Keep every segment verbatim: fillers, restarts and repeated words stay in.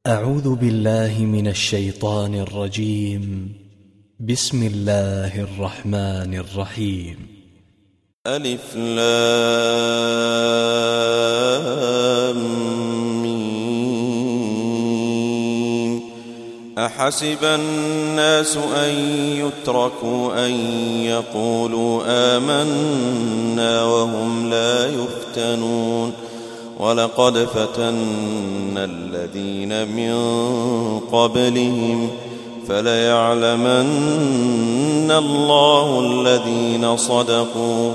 أعوذ بالله من الشيطان الرجيم. بسم الله الرحمن الرحيم. ألف لام ميم. أحسب الناس أن يتركوا أن يقولوا آمنا وهم لا يفتنون ولقد فتنا الذين من قبلهم فليعلمن الله الذين صدقوا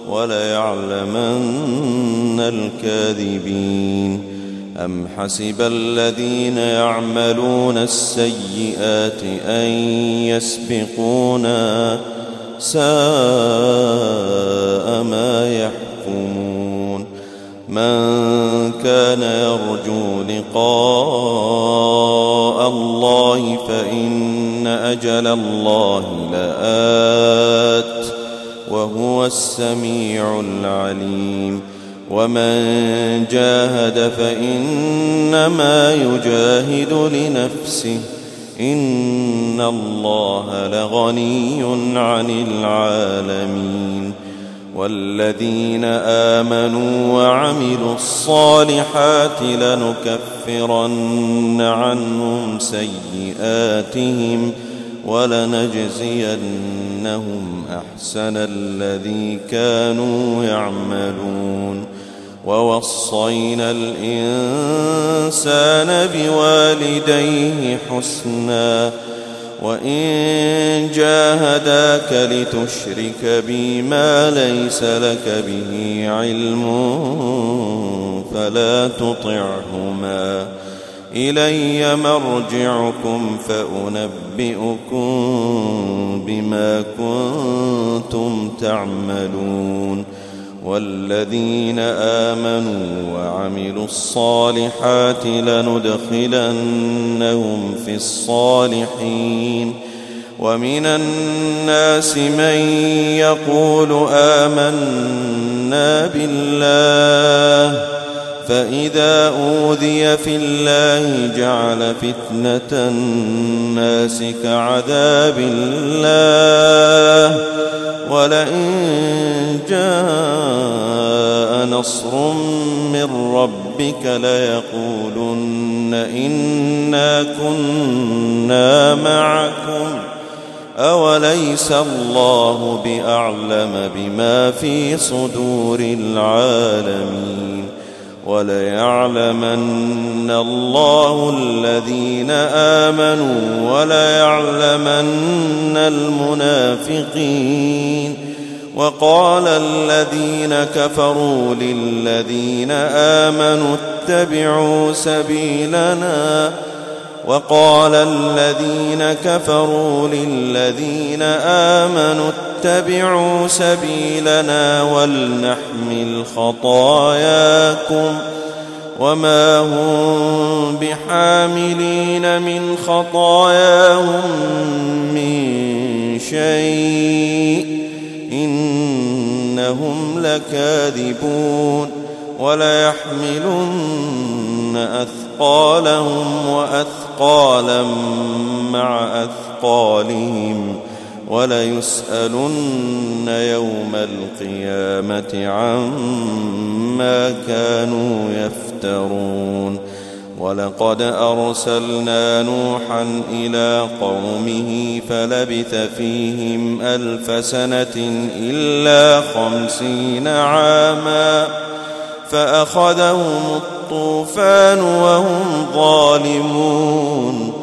وليعلمن الكاذبين. أم حسب الذين يعملون السيئات أن يسبقونا ساء ما يحكمون. من كان يرجو لقاء الله فإن أجل الله لآت وهو السميع العليم. ومن جاهد فإنما يجاهد لنفسه إن الله لغني عن العالمين. والذين آمنوا وعملوا الصالحات لنكفرن عنهم سيئاتهم ولنجزينهم أحسن الذي كانوا يعملون. ووصينا الإنسان بوالديه حسنا وإن جاهداك لتشرك بي ما ليس لك به علم فلا تطعهما إلي مرجعكم فأنبئكم بما كنتم تعملون. والذين آمنوا وعملوا الصالحات لندخلنهم في الصالحين. ومن الناس من يقول آمنا بالله فإذا أوذي في الله جعل فتنة الناس كعذاب الله ولئن جاء نصر من ربك ليقولن إنا كنا معكم أوليس الله بأعلم بما في صدور العالمين. وليعلمن الله الذين آمنوا وليعلمن المنافقين. وقال الذين كفروا للذين آمنوا اتبعوا سبيلنا وقال الذين كفروا للذين آمنوا اتبعوا سبيلنا ولنحمل خطاياكم وما هم بحاملين من خطاياهم من شيء إنهم لكاذبون. وليحملن أثقالهم وأثقالا مع أثقالهم وليسألن يوم القيامة عما كانوا يفترون. ولقد أرسلنا نوحا إلى قومه فلبث فيهم ألف سنة إلا خمسين عاما فأخذهم الطوفان وهم ظالمون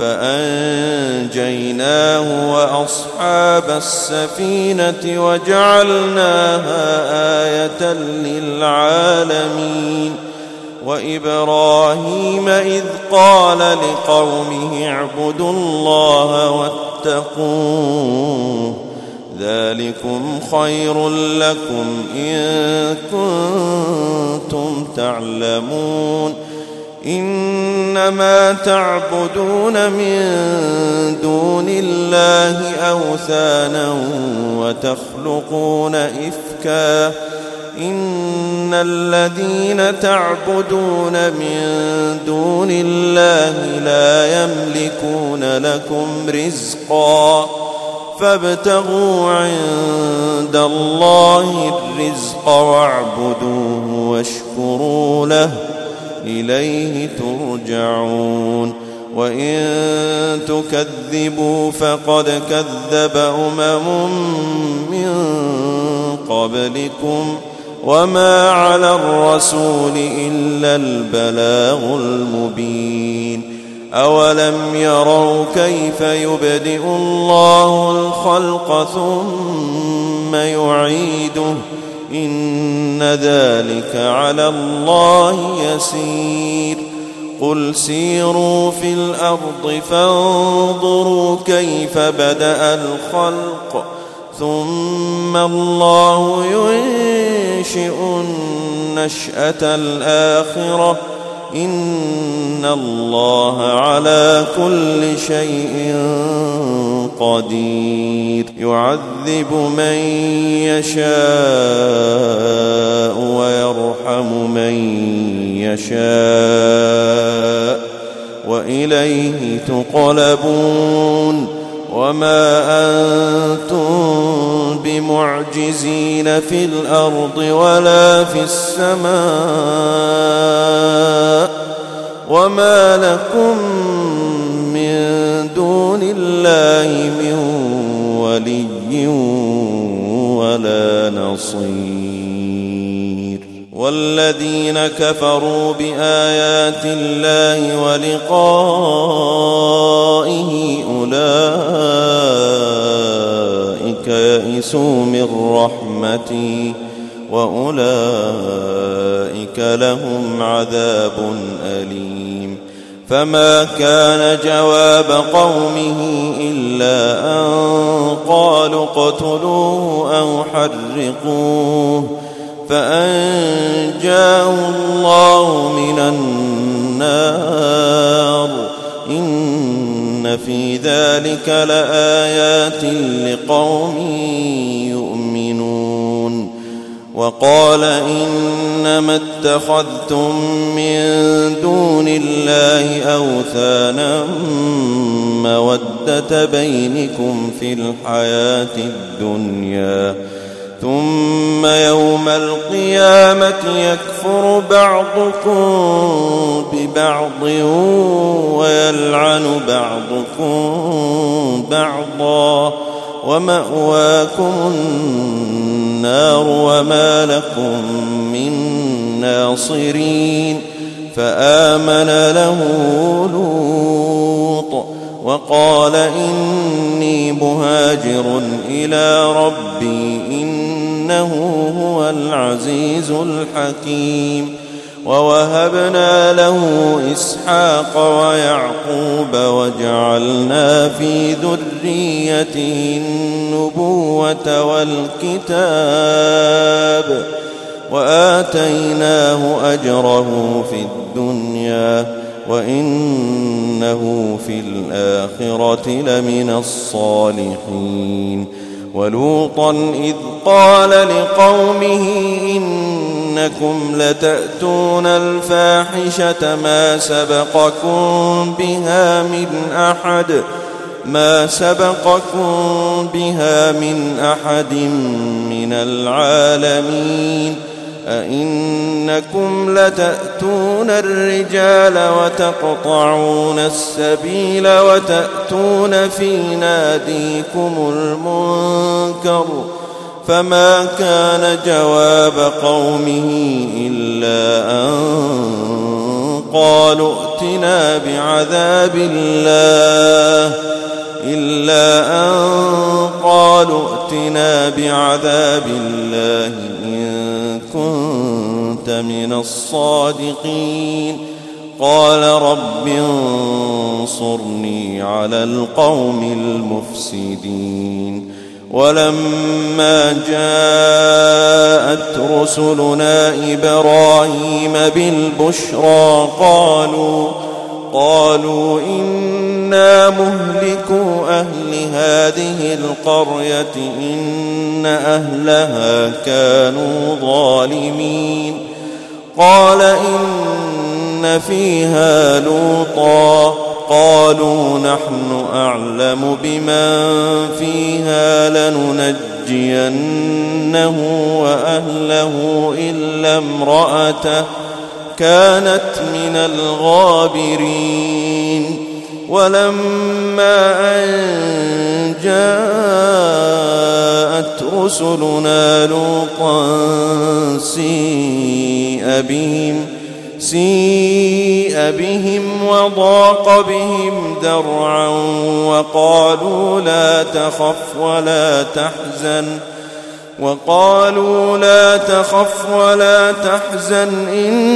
فأنجيناه وأصحاب السفينة وجعلناها آية للعالمين. وإبراهيم إذ قال لقومه اعبدوا الله واتقوه ذلكم خير لكم إن كنتم تعلمون. إنما تعبدون من دون الله أوثانا وتخلقون إفكا إن الذين تعبدون من دون الله لا يملكون لكم رزقا فابتغوا عند الله الرزق واعبدوه واشكروا له إليه ترجعون وإن تكذبوا فقد كذب أمم من قبلكم وما على الرسول إلا البلاغ المبين أولم يروا كيف يبدئ الله الخلق ثم يعيده إن ذلك على الله يسير قل سيروا في الأرض فانظروا كيف بدأ الخلق ثم الله ينشئ النشأة الآخرة إن الله على كل شيء قدير يعذب من يشاء ويرحم من يشاء وإليه تقلبون وما أنتم بمعجزين في الأرض ولا في السماء وما لكم من دون الله من ولي ولا نصير والذين كفروا بآيات الله ولقائه أولئك يئسوا من رحمتي وأولئك لهم عذاب أليم فما كان جواب قومه إلا أن قالوا اقتلوه أو حرقوه فأنجاه الله من النار إن في ذلك لآيات لقوم يؤمنون وقال إنما اتخذتم من دون الله أوثانا مودة بينكم في الحياة الدنيا ثم يوم القيامة يكفر بعضكم ببعض ويلعن بعضكم بعضا ومأواكم النار وما لكم من ناصرين فآمن له لوط وقال إني مهاجر إلى ربي إنه هو العزيز الحكيم ووهبنا له إسحاق ويعقوب وجعلنا في ذريته النبوة والكتاب وآتيناه أجره في الدنيا وإنه في الآخرة لمن الصالحين ولوطا إذ قال لقومه إنكم لتأتون الفاحشة ما سبقكم بها من أحد ما سبقكم بها من أحد من العالمين أئنكم لتأتون الرجال وتقطعون السبيل وتأتون في ناديكم المنكر فما كان جواب قومه إلا أن قالوا ائتنا بعذاب الله إلا أن قالوا ائتنا بعذاب الله إن كنت من الصادقين قال رب انصرني على القوم المفسدين ولما جاءت رسلنا إبراهيم بالبشرى قالوا قالوا إنا مهلكو أهل هذه القرية إن أهلها كانوا ظالمين قال إن فيها لوطا قالوا نحن أعلم بمن فيها لننجينه وأهله إلا امرأته كانت من الغابرين ولما أن جاءت رسلنا لوطا سيء بهم سيء بهم وضاق بهم ذرعا وقالوا لا تخف ولا تحزن وقالوا لا تخف ولا تحزن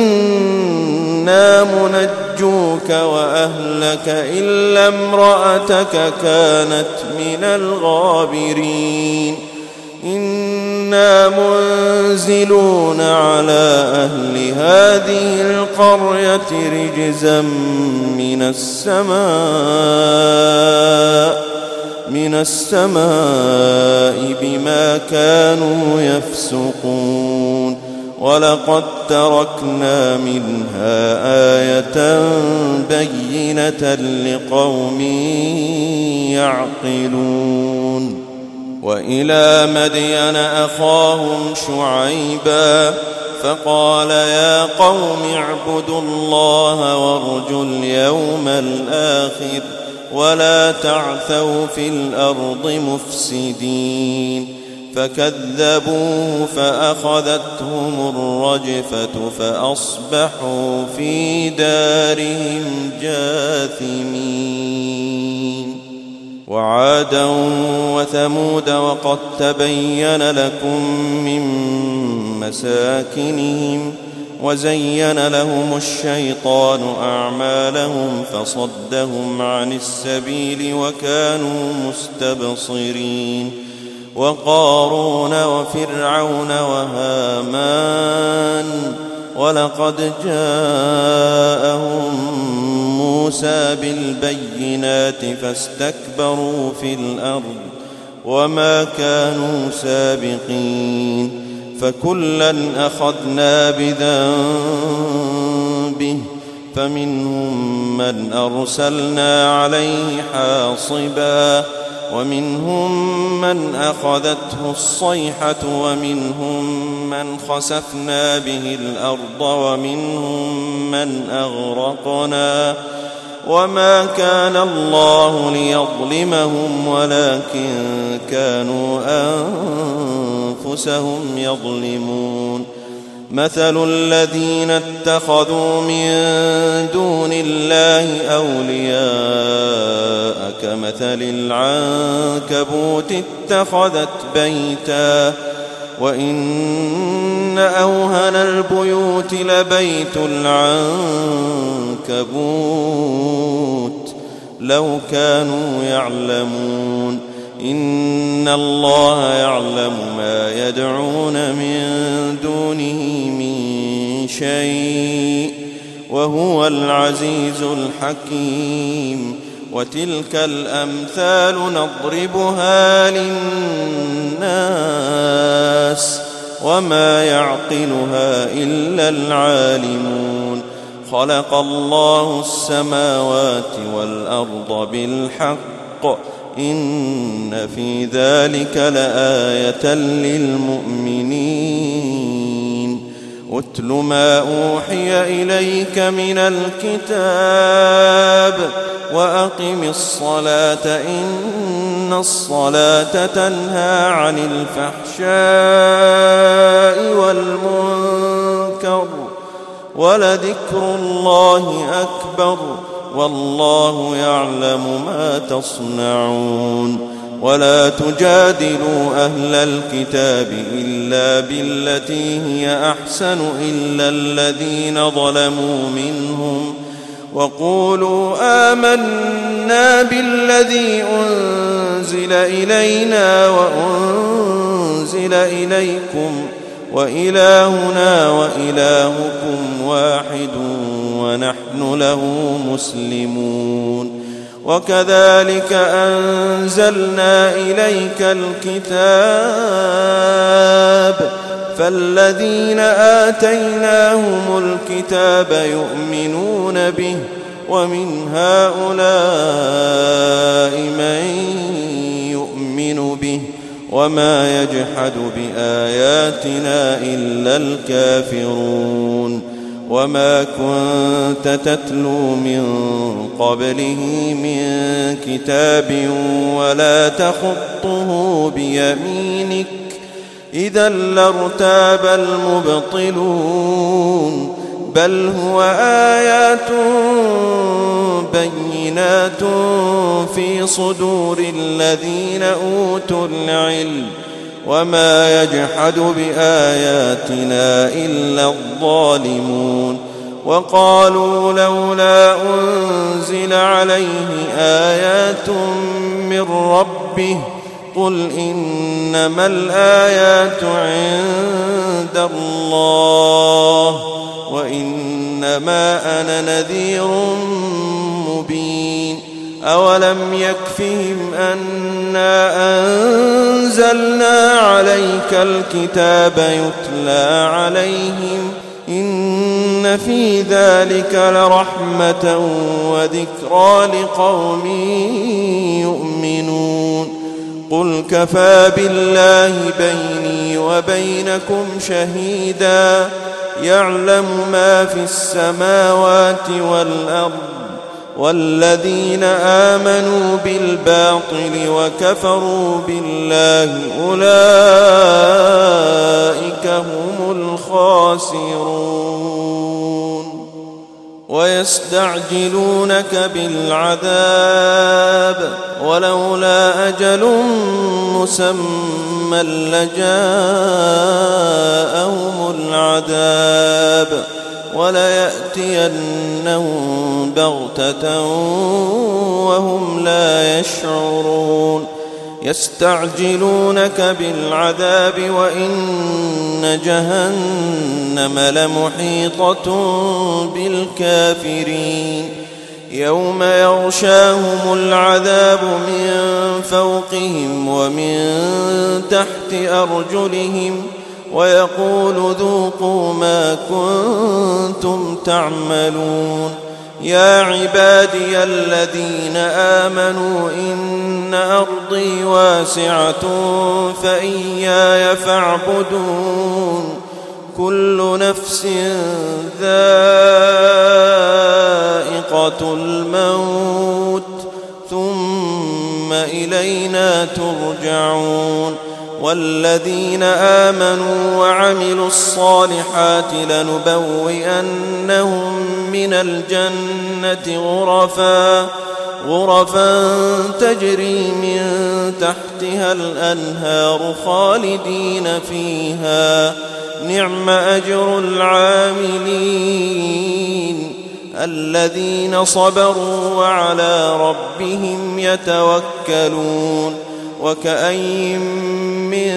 إنا منجوك وأهلك إلا امرأتك كانت من الغابرين إنا منزلون على أهل هذه القرية رجزا من السماء من السماء بما كانوا يفسقون ولقد تركنا منها آية بينة لقوم يعقلون وإلى مدين أخاهم شعيبا فقال يا قوم اعبدوا الله وارجوا اليوم الآخر ولا تعثوا في الأرض مفسدين فكذبوه فأخذتهم الرجفة فأصبحوا في دارهم جاثمين وعادا وثمود وقد تبين لكم من مساكنهم وزين لهم الشيطان أعمالهم فصدهم عن السبيل وكانوا مستبصرين وقارون وفرعون وهامان ولقد جاءهم موسى بالبينات فاستكبروا في الأرض وما كانوا سابقين فكلا أخذنا بذنبه فمنهم من أرسلنا عليه حاصبا ومنهم من أخذته الصيحة ومنهم من خسفنا به الأرض ومنهم من أغرقنا وما كان الله ليظلمهم ولكن كانوا أنفسهم يظلمون مثل الذين اتخذوا من دون الله أولياء كمثل العنكبوت اتخذت بيتا وإن أوهن البيوت لبيت العنكبوت لو كانوا يعلمون إن الله يعلم ما يدعون من دونه من شيء وهو العزيز الحكيم وتلك الأمثال نضربها للناس وما يعقلها إلا العالمون خلق الله السماوات والأرض بالحق إن في ذلك لآية للمؤمنين أتل ما أوحي إليك من الكتاب وأقم الصلاة إن الصلاة تنهى عن الفحشاء والمنكر ولذكر الله أكبر والله يعلم ما تصنعون ولا تجادلوا أهل الكتاب إلا بالتي هي أحسن إلا الذين ظلموا منهم وقولوا آمنا بالذي أنزل إلينا وأنزل إليكم وإلهنا وإلهكم واحد ونحن له مسلمون. وكذلك أنزلنا إليك الكتاب فالذين آتيناهم الكتاب يؤمنون به ومن هؤلاء من يؤمن به وما يجحد بآياتنا إلا الكافرون. وما كنت تتلو من قبله من كتاب ولا تخطه بيمينك إذا لارتاب المبطلون بل هو آيات بينات في صدور الذين أوتوا العلم وما يجحد بآياتنا إلا الظالمون. وقالوا لولا أنزل عليه آيات من ربه قل إنما الآيات عند الله وإنما أنا نذير مبين. أولم يكفهم أنا أنزلنا عليك الكتاب يتلى عليهم إن في ذلك لرحمة وذكرى لقوم يؤمنون. قل كفى بالله بيني وبينكم شهيدا يعلم ما في السماوات والأرض والذين آمنوا بالباطل وكفروا بالله أولئك هم الخاسرون. ويستعجلونك بالعذاب ولولا أجل مسمى لجاءهم العذاب وليأتينهم بغتة وهم لا يشعرون. يستعجلونك بالعذاب وإن جهنم لمحيطة بالكافرين يوم يغشاهم العذاب من فوقهم ومن تحت أرجلهم ويقول ذوقوا ما كنتم تعملون. يا عبادي الذين آمنوا إن أرضي واسعة فإياي فاعبدون. كل نفس ذائقة الموت ثم إلينا ترجعون. والذين آمنوا وعملوا الصالحات لنبوئنهم من الجنة غرفا غرفا تجري من تحتها الأنهار خالدين فيها نعم أجر العاملين الذين صبروا وعلى ربهم يتوكلون. وكأين من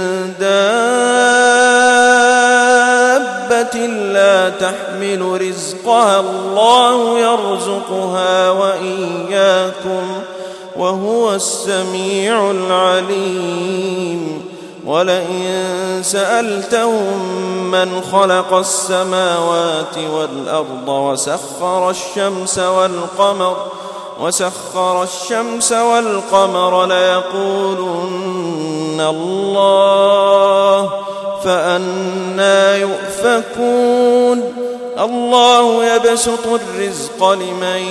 دابة لا تحمل رزقها الله يرزقها وإياكم وهو السميع العليم. ولئن سألتهم من خلق السماوات والأرض وسخر الشمس والقمر وسخر الشمس والقمر ليقولن الله فأنى يؤفكون. الله يبسط الرزق لمن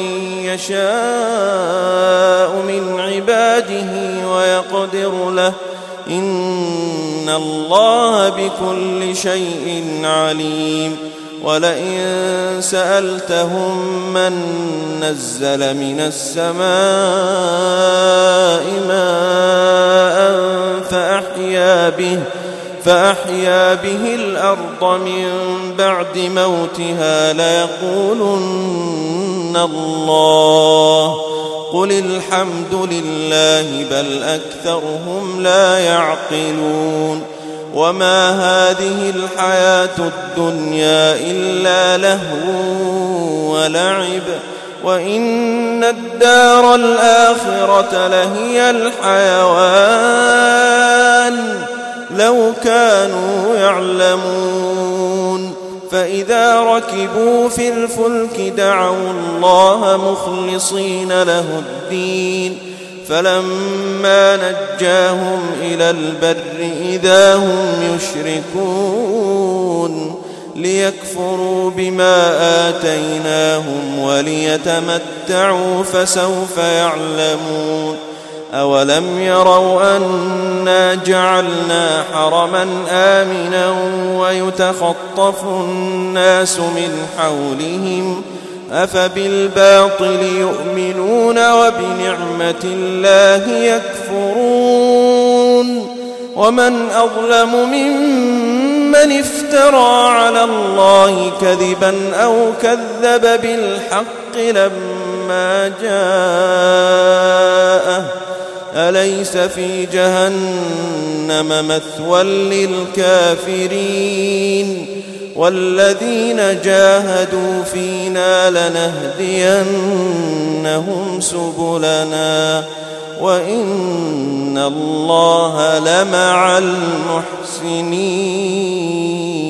يشاء من عباده ويقدر له إن الله بكل شيء عليم. ولئن سألتهم من نزل من السماء ماء فأحيا به فأحيا به الأرض من بعد موتها ليقولن الله قل الحمد لله بل أكثرهم لا يعقلون. وما هذه الحياة الدنيا إلا لهو ولعب وإن الدار الآخرة لهي الحيوان لو كانوا يعلمون فإذا ركبوا في الفلك دعوا الله مخلصين له الدين فلما نجاهم إلى البر إذا هم يشركون ليكفروا بما آتيناهم وليتمتعوا فسوف يعلمون أولم يروا أنا جعلنا حرما آمنا ويتخطف الناس من حولهم أفبالباطل يؤمنون وبنعمة الله يكفرون ومن أظلم ممن افترى على الله كذبا أو كذب بالحق لما جاءه أليس في جهنم مثوى للكافرين والذين جاهدوا فينا لنهدينهم سبلنا وإن الله لمع المحسنين.